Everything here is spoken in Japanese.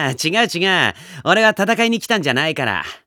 違う違う。俺は戦いに来たんじゃないから。